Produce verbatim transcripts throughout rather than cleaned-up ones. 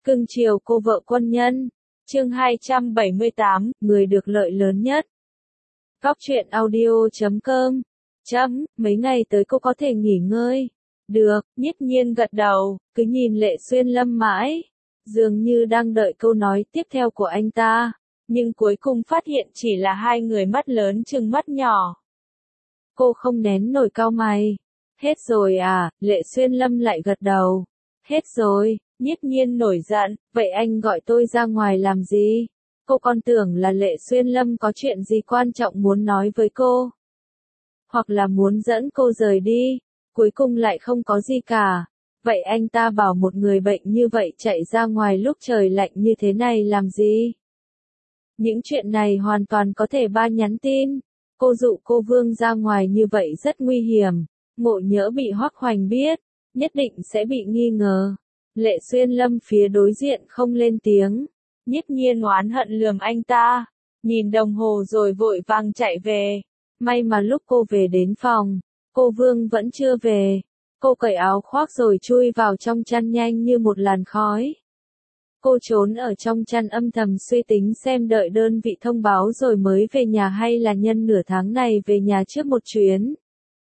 Cưng chiều cô vợ quân nhân. Chương hai trăm bảy mươi tám, người được lợi lớn nhất. Góc truyện audio chấm com. Chấm, mấy ngày tới cô có thể nghỉ ngơi. Được, Nhiếp Nhiên gật đầu, cứ nhìn Lệ Xuyên Lâm mãi. Dường như đang đợi câu nói tiếp theo của anh ta. Nhưng cuối cùng phát hiện chỉ là hai người mắt lớn chừng mắt nhỏ. Cô không nén nổi cau mày. Hết rồi à, Lệ Xuyên Lâm lại gật đầu. Hết rồi. Nhiếp Nhiên nổi giận, vậy anh gọi tôi ra ngoài làm gì? Cô còn tưởng là Lệ Xuyên Lâm có chuyện gì quan trọng muốn nói với cô. Hoặc là muốn dẫn cô rời đi, cuối cùng lại không có gì cả. Vậy anh ta bảo một người bệnh như vậy chạy ra ngoài lúc trời lạnh như thế này làm gì? Những chuyện này hoàn toàn có thể ba nhắn tin. Cô dụ cô Vương ra ngoài như vậy rất nguy hiểm. Ngộ nhỡ bị Hoắc Hoành biết, nhất định sẽ bị nghi ngờ. Lệ Xuyên Lâm phía đối diện không lên tiếng. Nhiếp Nhiên oán hận lườm anh ta. Nhìn đồng hồ rồi vội vàng chạy về. May mà lúc cô về đến phòng, cô Vương vẫn chưa về. Cô cởi áo khoác rồi chui vào trong chăn nhanh như một làn khói. Cô trốn ở trong chăn âm thầm suy tính xem đợi đơn vị thông báo rồi mới về nhà hay là nhân nửa tháng này về nhà trước một chuyến.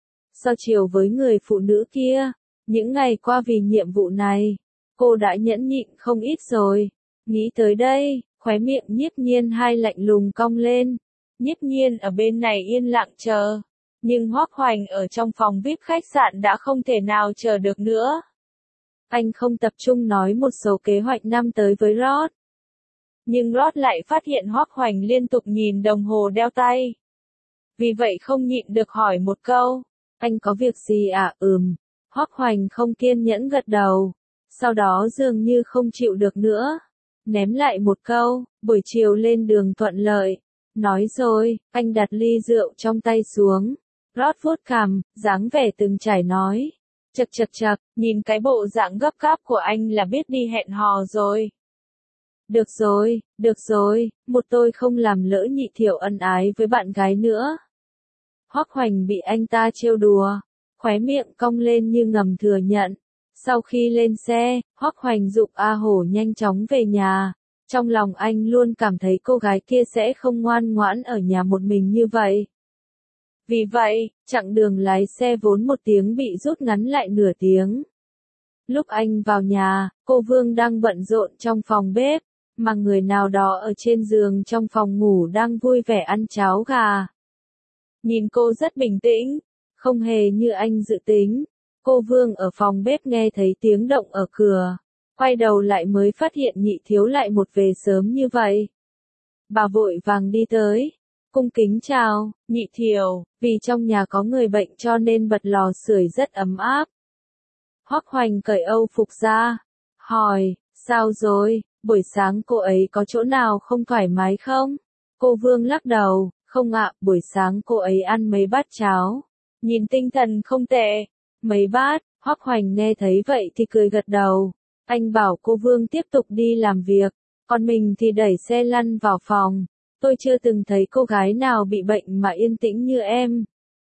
So chiều với người phụ nữ kia, những ngày qua vì nhiệm vụ này, cô đã nhẫn nhịn không ít rồi. Nghĩ tới đây, khóe miệng Nhiếp Nhiên hai lạnh lùng cong lên. Nhiếp Nhiên ở bên này yên lặng chờ. Nhưng Hoắc Hoành ở trong phòng vi ai pi khách sạn đã không thể nào chờ được nữa. Anh không tập trung nói một số kế hoạch năm tới với Rod. Nhưng Rod lại phát hiện Hoắc Hoành liên tục nhìn đồng hồ đeo tay. Vì vậy không nhịn được hỏi một câu. Anh có việc gì à? Ừm. Hoắc Hoành không kiên nhẫn gật đầu. Sau đó dường như không chịu được nữa. Ném lại một câu, buổi chiều lên đường thuận lợi. Nói rồi, anh đặt ly rượu trong tay xuống. Rod vuốt cằm, dáng vẻ từng trải nói. Chật chật chật, nhìn cái bộ dạng gấp gáp của anh là biết đi hẹn hò rồi. Được rồi, được rồi, một tôi không làm lỡ Nhị Thiệu ân ái với bạn gái nữa. Hoắc Hoành bị anh ta trêu đùa, khóe miệng cong lên như ngầm thừa nhận. Sau khi lên xe, Hoắc Hoành giục A Hổ nhanh chóng về nhà. Trong lòng anh luôn cảm thấy cô gái kia sẽ không ngoan ngoãn ở nhà một mình như vậy. Vì vậy, chặng đường lái xe vốn một tiếng bị rút ngắn lại nửa tiếng. Lúc anh vào nhà, cô Vương đang bận rộn trong phòng bếp, mà người nào đó ở trên giường trong phòng ngủ đang vui vẻ ăn cháo gà. Nhìn cô rất bình tĩnh, không hề như anh dự tính. Cô Vương ở phòng bếp nghe thấy tiếng động ở cửa, quay đầu lại mới phát hiện Nhị Thiếu lại một về sớm như vậy. Bà vội vàng đi tới, cung kính chào, Nhị Thiệu, vì trong nhà có người bệnh cho nên bật lò sưởi rất ấm áp. Hoắc Hoành cởi âu phục ra, hỏi, sao rồi, buổi sáng cô ấy có chỗ nào không thoải mái không? Cô Vương lắc đầu, không ạ, buổi sáng cô ấy ăn mấy bát cháo, nhìn tinh thần không tệ. Mấy bát, Hoắc Hoành nghe thấy vậy thì cười gật đầu. Anh bảo cô Vương tiếp tục đi làm việc, còn mình thì đẩy xe lăn vào phòng. Tôi chưa từng thấy cô gái nào bị bệnh mà yên tĩnh như em.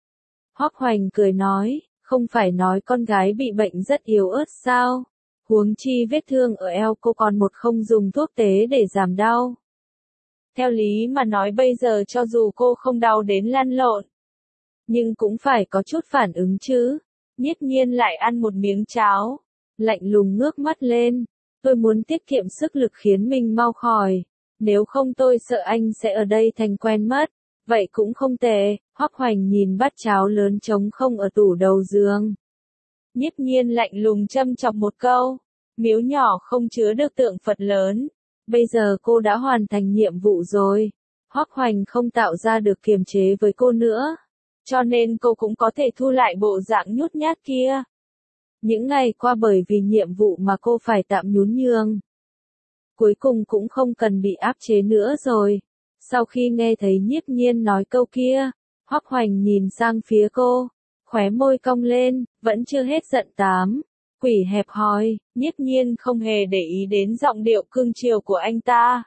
Hoắc Hoành cười nói, không phải nói con gái bị bệnh rất yếu ớt sao? Huống chi vết thương ở eo cô còn một không dùng thuốc tế để giảm đau. Theo lý mà nói bây giờ cho dù cô không đau đến lăn lộn, nhưng cũng phải có chút phản ứng chứ. Nhiếp Nhiên lại ăn một miếng cháo, lạnh lùng ngước mắt lên. Tôi muốn tiết kiệm sức lực khiến mình mau khỏi. Nếu không tôi sợ anh sẽ ở đây thành quen mất. Vậy cũng không tệ. Hoắc Hoành nhìn bát cháo lớn trống không ở tủ đầu giường. Nhiếp Nhiên lạnh lùng châm chọc một câu. Miếu nhỏ không chứa được tượng Phật lớn. Bây giờ cô đã hoàn thành nhiệm vụ rồi. Hoắc Hoành không tạo ra được kiềm chế với cô nữa. Cho nên cô cũng có thể thu lại bộ dạng nhút nhát kia. Những ngày qua bởi vì nhiệm vụ mà cô phải tạm nhún nhường. Cuối cùng cũng không cần bị áp chế nữa rồi. Sau khi nghe thấy Nhiếp Nhiên nói câu kia, Hoắc Hoành nhìn sang phía cô, khóe môi cong lên, vẫn chưa hết giận tám. Quỷ hẹp hòi, Nhiếp Nhiên không hề để ý đến giọng điệu cương chiều của anh ta.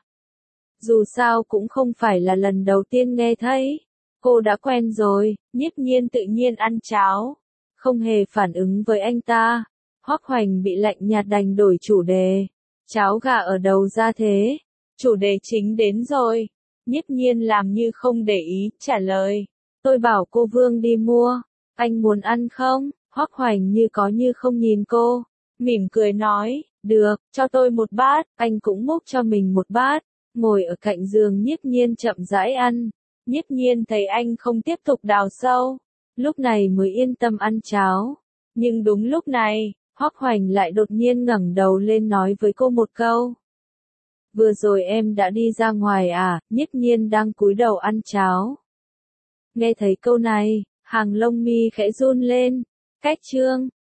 Dù sao cũng không phải là lần đầu tiên nghe thấy. Cô đã quen rồi. Nhiếp Nhiên tự nhiên ăn cháo, không hề phản ứng với anh ta. Hoắc Hoành bị lạnh nhạt đành đổi chủ đề. Cháo gà ở đầu ra thế. Chủ đề chính đến rồi. Nhiếp Nhiên làm như không để ý, trả lời. Tôi bảo cô Vương đi mua. Anh muốn ăn không? Hoắc Hoành như có như không nhìn cô. Mỉm cười nói, được, cho tôi một bát. Anh cũng múc cho mình một bát. Ngồi ở cạnh giường Nhiếp Nhiên chậm rãi ăn. Nhiếp Nhiên thấy anh không tiếp tục đào sâu. Lúc này mới yên tâm ăn cháo. Nhưng đúng lúc này, Hoắc Hoành lại đột nhiên ngẩng đầu lên nói với cô một câu. Vừa rồi em đã đi ra ngoài à? Nhiếp Nhiên đang cúi đầu ăn cháo. Nghe thấy câu này, hàng lông mi khẽ run lên. Cách chương